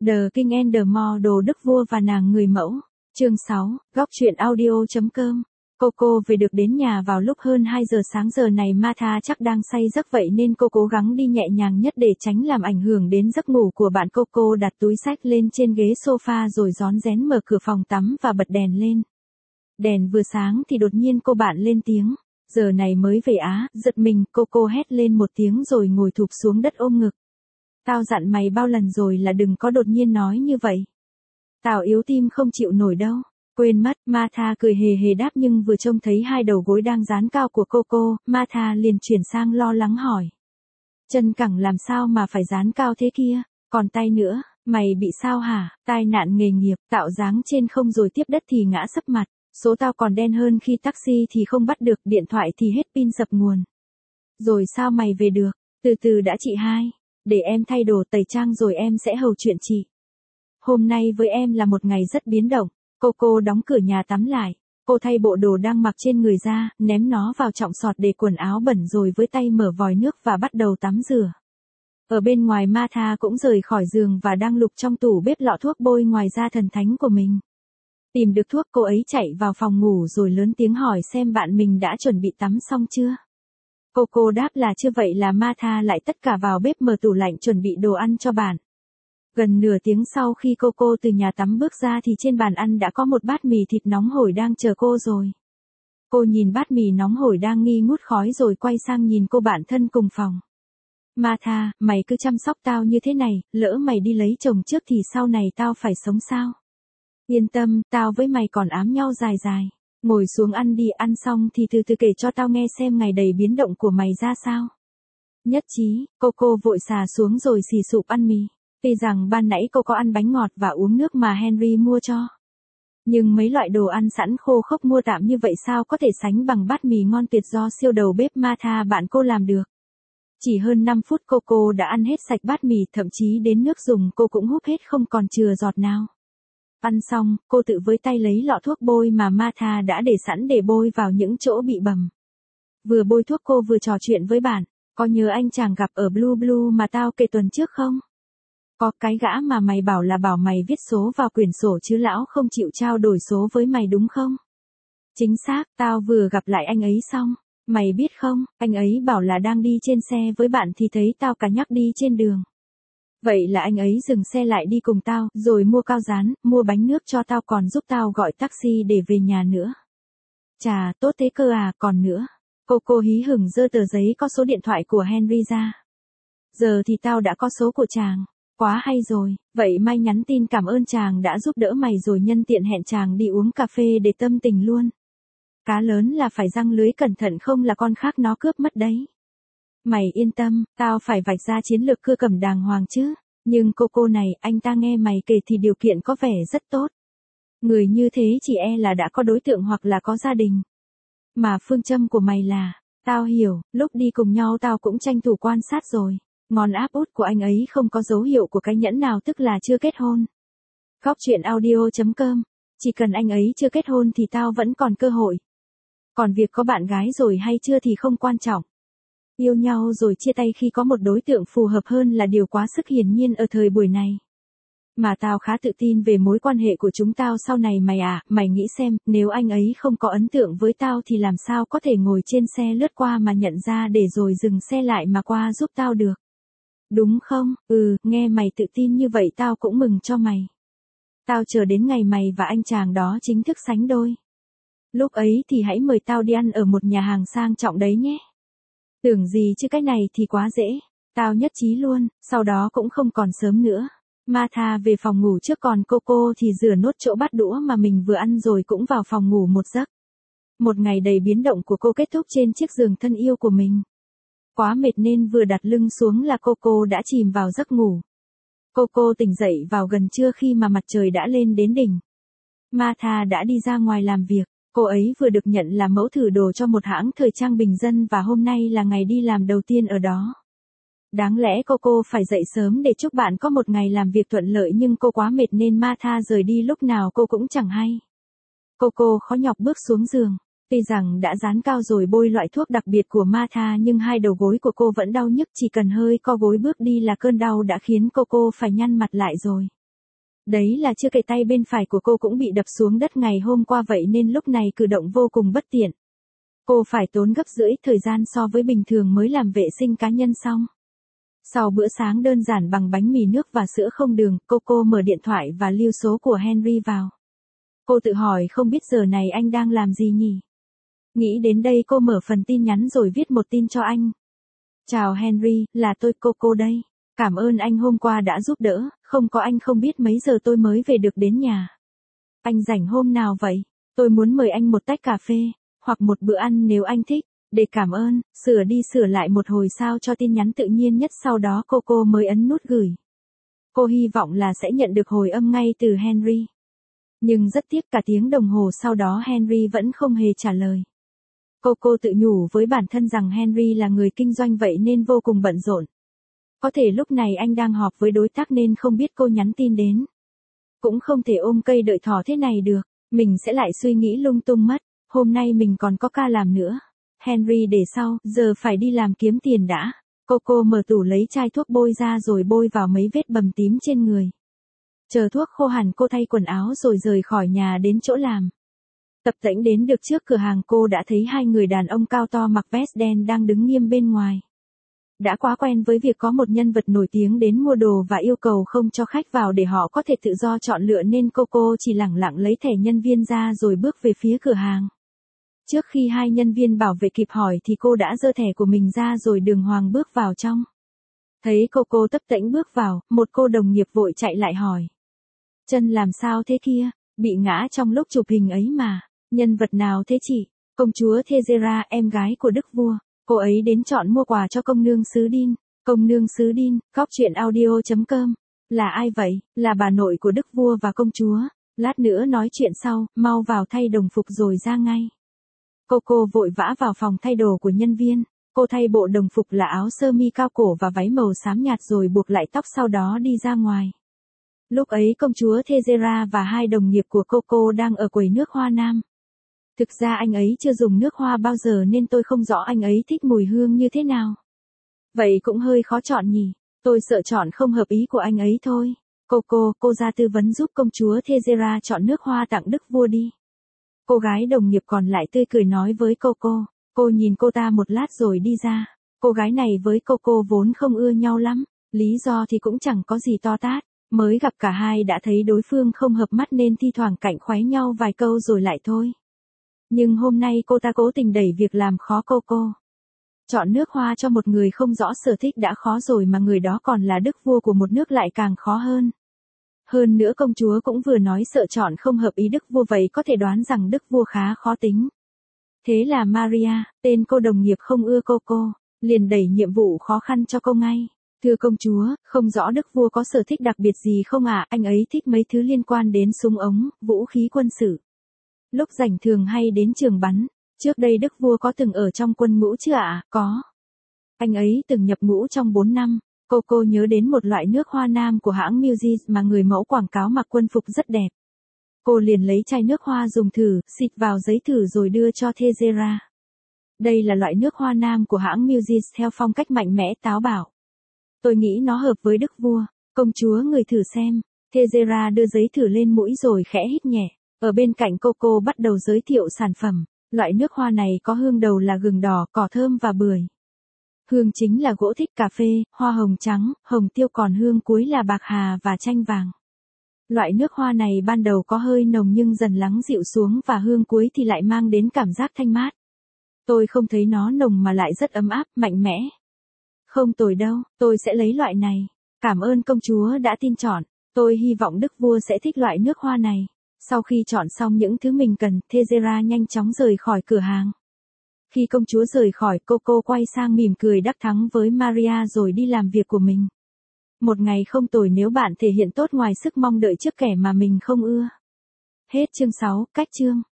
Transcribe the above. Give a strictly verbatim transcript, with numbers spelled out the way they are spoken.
The King and the Model, Đức Vua và Nàng Người Mẫu. Chương sáu, góc truyện audio.com. Coco về được đến nhà vào lúc hơn hai giờ sáng. Giờ này Martha chắc đang say giấc, vậy nên cô cố gắng đi nhẹ nhàng nhất để tránh làm ảnh hưởng đến giấc ngủ của bạn. Coco đặt túi xách lên trên ghế sofa rồi rón rén mở cửa phòng tắm và bật đèn lên. Đèn vừa sáng thì đột nhiên cô bạn lên tiếng. Giờ này mới về á? Giật mình, Coco hét lên một tiếng rồi ngồi thụp xuống đất ôm ngực. Tao dặn mày bao lần rồi là đừng có đột nhiên nói như vậy. Tao yếu tim không chịu nổi đâu. Quên mất, Martha cười hề hề đáp, nhưng vừa trông thấy hai đầu gối đang dán cao của Coco, Martha liền chuyển sang lo lắng hỏi. Chân cẳng làm sao mà phải dán cao thế kia, còn tay nữa, mày bị sao hả? Tai nạn nghề nghiệp, tạo dáng trên không rồi tiếp đất thì ngã sấp mặt, số tao còn đen hơn khi taxi thì không bắt được, điện thoại thì hết pin dập nguồn. Rồi sao mày về được? Từ từ đã chị hai, để em thay đồ tẩy trang rồi em sẽ hầu chuyện chị. Hôm nay với em là một ngày rất biến động. Coco đóng cửa nhà tắm lại. Cô thay bộ đồ đang mặc trên người ra, ném nó vào trọng sọt để quần áo bẩn rồi với tay mở vòi nước và bắt đầu tắm rửa. Ở bên ngoài Martha cũng rời khỏi giường và đang lục trong tủ bếp lọ thuốc bôi ngoài da thần thánh của mình. Tìm được thuốc, cô ấy chạy vào phòng ngủ rồi lớn tiếng hỏi xem bạn mình đã chuẩn bị tắm xong chưa. Coco đáp là chưa, vậy là Martha lại tất cả vào bếp mở tủ lạnh chuẩn bị đồ ăn cho bạn. Gần nửa tiếng sau khi Coco từ nhà tắm bước ra thì trên bàn ăn đã có một bát mì thịt nóng hổi đang chờ cô rồi. Cô nhìn bát mì nóng hổi đang nghi ngút khói rồi quay sang nhìn cô bạn thân cùng phòng. Martha, mày cứ chăm sóc tao như thế này, lỡ mày đi lấy chồng trước thì sau này tao phải sống sao? Yên tâm, tao với mày còn ám nhau dài dài. Ngồi xuống ăn đi, ăn xong thì từ từ kể cho tao nghe xem ngày đầy biến động của mày ra sao. Nhất trí, Coco vội xà xuống rồi xì sụp ăn mì. Tuy rằng ban nãy cô có ăn bánh ngọt và uống nước mà Henry mua cho. Nhưng mấy loại đồ ăn sẵn khô khốc mua tạm như vậy sao có thể sánh bằng bát mì ngon tuyệt do siêu đầu bếp Martha bạn cô làm được. Chỉ hơn năm phút Coco đã ăn hết sạch bát mì, thậm chí đến nước dùng cô cũng húp hết không còn chừa giọt nào. Ăn xong, cô tự với tay lấy lọ thuốc bôi mà Martha đã để sẵn để bôi vào những chỗ bị bầm. Vừa bôi thuốc cô vừa trò chuyện với bạn. Có nhớ anh chàng gặp ở Blue Blue mà tao kể tuần trước không? Có, cái gã mà mày bảo là bảo mày viết số vào quyển sổ chứ lão không chịu trao đổi số với mày đúng không? Chính xác, tao vừa gặp lại anh ấy xong. Mày biết không, anh ấy bảo là đang đi trên xe với bạn thì thấy tao cả nhắc đi trên đường. Vậy là anh ấy dừng xe lại đi cùng tao, rồi mua cao rán, mua bánh nước cho tao, còn giúp tao gọi taxi để về nhà nữa. Chà, tốt thế cơ à, còn nữa. Coco hí hửng giơ tờ giấy có số điện thoại của Henry ra. Giờ thì tao đã có số của chàng. Quá hay rồi, vậy mai nhắn tin cảm ơn chàng đã giúp đỡ mày rồi nhân tiện hẹn chàng đi uống cà phê để tâm tình luôn. Cá lớn là phải giăng lưới cẩn thận không là con khác nó cướp mất đấy. Mày yên tâm, tao phải vạch ra chiến lược cưa cẩm đàng hoàng chứ. Nhưng Coco này, anh ta nghe mày kể thì điều kiện có vẻ rất tốt. Người như thế chỉ e là đã có đối tượng hoặc là có gia đình. Mà phương châm của mày là, tao hiểu, lúc đi cùng nhau tao cũng tranh thủ quan sát rồi. Ngón áp út của anh ấy không có dấu hiệu của cái nhẫn nào, tức là chưa kết hôn. Góc truyện audio.com. Chỉ cần anh ấy chưa kết hôn thì tao vẫn còn cơ hội. Còn việc có bạn gái rồi hay chưa thì không quan trọng. Yêu nhau rồi chia tay khi có một đối tượng phù hợp hơn là điều quá sức hiển nhiên ở thời buổi này. Mà tao khá tự tin về mối quan hệ của chúng tao sau này mày à, mày nghĩ xem, nếu anh ấy không có ấn tượng với tao thì làm sao có thể ngồi trên xe lướt qua mà nhận ra để rồi dừng xe lại mà qua giúp tao được. Đúng không? Ừ, nghe mày tự tin như vậy tao cũng mừng cho mày. Tao chờ đến ngày mày và anh chàng đó chính thức sánh đôi. Lúc ấy thì hãy mời tao đi ăn ở một nhà hàng sang trọng đấy nhé. Tưởng gì chứ cái này thì quá dễ. Tao nhất trí luôn, sau đó cũng không còn sớm nữa. Martha về phòng ngủ trước, còn Coco thì rửa nốt chỗ bát đũa mà mình vừa ăn rồi cũng vào phòng ngủ một giấc. Một ngày đầy biến động của cô kết thúc trên chiếc giường thân yêu của mình. Quá mệt nên vừa đặt lưng xuống là Coco đã chìm vào giấc ngủ. Coco tỉnh dậy vào gần trưa khi mà mặt trời đã lên đến đỉnh. Martha đã đi ra ngoài làm việc. Cô ấy vừa được nhận là mẫu thử đồ cho một hãng thời trang bình dân và hôm nay là ngày đi làm đầu tiên ở đó. Đáng lẽ Coco phải dậy sớm để chúc bạn có một ngày làm việc thuận lợi, nhưng cô quá mệt nên Martha rời đi lúc nào cô cũng chẳng hay. Coco khó nhọc bước xuống giường. Tuy rằng đã dán cao rồi bôi loại thuốc đặc biệt của Martha nhưng hai đầu gối của cô vẫn đau nhức, chỉ cần hơi co gối bước đi là cơn đau đã khiến Coco phải nhăn mặt lại rồi. Đấy là chưa kể tay bên phải của cô cũng bị đập xuống đất ngày hôm qua vậy nên lúc này cử động vô cùng bất tiện. Cô phải tốn gấp rưỡi thời gian so với bình thường mới làm vệ sinh cá nhân xong. Sau bữa sáng đơn giản bằng bánh mì nước và sữa không đường, Coco mở điện thoại và lưu số của Henry vào. Cô tự hỏi không biết giờ này anh đang làm gì nhỉ? Nghĩ đến đây cô mở phần tin nhắn rồi viết một tin cho anh. Chào Henry, là tôi Coco đây. Cảm ơn anh hôm qua đã giúp đỡ, không có anh không biết mấy giờ tôi mới về được đến nhà. Anh rảnh hôm nào vậy? Tôi muốn mời anh một tách cà phê, hoặc một bữa ăn nếu anh thích. Để cảm ơn, sửa đi sửa lại một hồi sao cho tin nhắn tự nhiên nhất, sau đó Coco mới ấn nút gửi. Cô hy vọng là sẽ nhận được hồi âm ngay từ Henry. Nhưng rất tiếc cả tiếng đồng hồ sau đó Henry vẫn không hề trả lời. Coco tự nhủ với bản thân rằng Henry là người kinh doanh vậy nên vô cùng bận rộn. Có thể lúc này anh đang họp với đối tác nên không biết cô nhắn tin đến. Cũng không thể ôm cây đợi thỏ thế này được, mình sẽ lại suy nghĩ lung tung mất, hôm nay mình còn có ca làm nữa. Henry để sau, giờ phải đi làm kiếm tiền đã. Coco mở tủ lấy chai thuốc bôi ra rồi bôi vào mấy vết bầm tím trên người. Chờ thuốc khô hẳn cô thay quần áo rồi rời khỏi nhà đến chỗ làm. Tập tễnh đến được trước cửa hàng cô đã thấy hai người đàn ông cao to mặc vest đen đang đứng nghiêm bên ngoài. Đã quá quen với việc có một nhân vật nổi tiếng đến mua đồ và yêu cầu không cho khách vào để họ có thể tự do chọn lựa nên Coco chỉ lẳng lặng lấy thẻ nhân viên ra rồi bước về phía cửa hàng. Trước khi hai nhân viên bảo vệ kịp hỏi thì cô đã giơ thẻ của mình ra rồi đường hoàng bước vào trong. Thấy Coco tấp tễnh bước vào, một cô đồng nghiệp vội chạy lại hỏi. Chân làm sao thế kia, bị ngã trong lúc chụp hình ấy mà, nhân vật nào thế chị? Công chúa Thezera, em gái của đức vua, cô ấy đến chọn mua quà cho công nương xứ Đin. Công nương xứ Đin, góc truyện audio chấm com. Là ai vậy? Là bà nội của đức vua và công chúa. Lát nữa nói chuyện sau, mau vào thay đồng phục rồi ra ngay. Coco vội vã vào phòng thay đồ của nhân viên. Cô thay bộ đồng phục là áo sơ mi cao cổ và váy màu xám nhạt rồi buộc lại tóc sau đó đi ra ngoài. Lúc ấy công chúa Thezera và hai đồng nghiệp của Coco đang ở quầy nước hoa nam. Thực ra anh ấy chưa dùng nước hoa bao giờ nên tôi không rõ anh ấy thích mùi hương như thế nào. Vậy cũng hơi khó chọn nhỉ, tôi sợ chọn không hợp ý của anh ấy thôi. Coco, cô ra tư vấn giúp công chúa Thezera chọn nước hoa tặng đức vua đi. Cô gái đồng nghiệp còn lại tươi cười nói với Coco. Cô nhìn cô ta một lát rồi đi ra. Cô gái này với Coco vốn không ưa nhau lắm, lý do thì cũng chẳng có gì to tát. Mới gặp cả hai đã thấy đối phương không hợp mắt nên thi thoảng cạnh khoái nhau vài câu rồi lại thôi. Nhưng hôm nay cô ta cố tình đẩy việc làm khó Coco. Chọn nước hoa cho một người không rõ sở thích đã khó rồi mà người đó còn là đức vua của một nước lại càng khó hơn. Hơn nữa công chúa cũng vừa nói sợ chọn không hợp ý đức vua vậy có thể đoán rằng đức vua khá khó tính. Thế là Maria, tên cô đồng nghiệp không ưa Coco, liền đẩy nhiệm vụ khó khăn cho cô ngay. Thưa công chúa, không rõ đức vua có sở thích đặc biệt gì không ạ? À? Anh ấy thích mấy thứ liên quan đến súng ống, vũ khí quân sự. Lúc rảnh thường hay đến trường bắn. Trước đây đức vua có từng ở trong quân ngũ chưa ạ? À? Có. Anh ấy từng nhập ngũ trong bốn năm. Coco nhớ đến một loại nước hoa nam của hãng Muji mà người mẫu quảng cáo mặc quân phục rất đẹp. Cô liền lấy chai nước hoa dùng thử, xịt vào giấy thử rồi đưa cho Thezera. Đây là loại nước hoa nam của hãng Muji theo phong cách mạnh mẽ táo bạo. Tôi nghĩ nó hợp với đức vua. Công chúa ngửi thử xem. Thezera đưa giấy thử lên mũi rồi khẽ hít nhẹ. Ở bên cạnh Coco bắt đầu giới thiệu sản phẩm. Loại nước hoa này có hương đầu là gừng đỏ, cỏ thơm và bưởi. Hương chính là gỗ thích cà phê, hoa hồng trắng, hồng tiêu, còn hương cuối là bạc hà và chanh vàng. Loại nước hoa này ban đầu có hơi nồng nhưng dần lắng dịu xuống và hương cuối thì lại mang đến cảm giác thanh mát. Tôi không thấy nó nồng mà lại rất ấm áp, mạnh mẽ. Không tồi đâu, tôi sẽ lấy loại này. Cảm ơn công chúa đã tin chọn. Tôi hy vọng đức vua sẽ thích loại nước hoa này. Sau khi chọn xong những thứ mình cần, Thezera nhanh chóng rời khỏi cửa hàng. Khi công chúa rời khỏi, Coco quay sang mỉm cười đắc thắng với Maria rồi đi làm việc của mình. Một ngày không tồi nếu bạn thể hiện tốt ngoài sức mong đợi trước kẻ mà mình không ưa. Hết chương sáu, cách chương.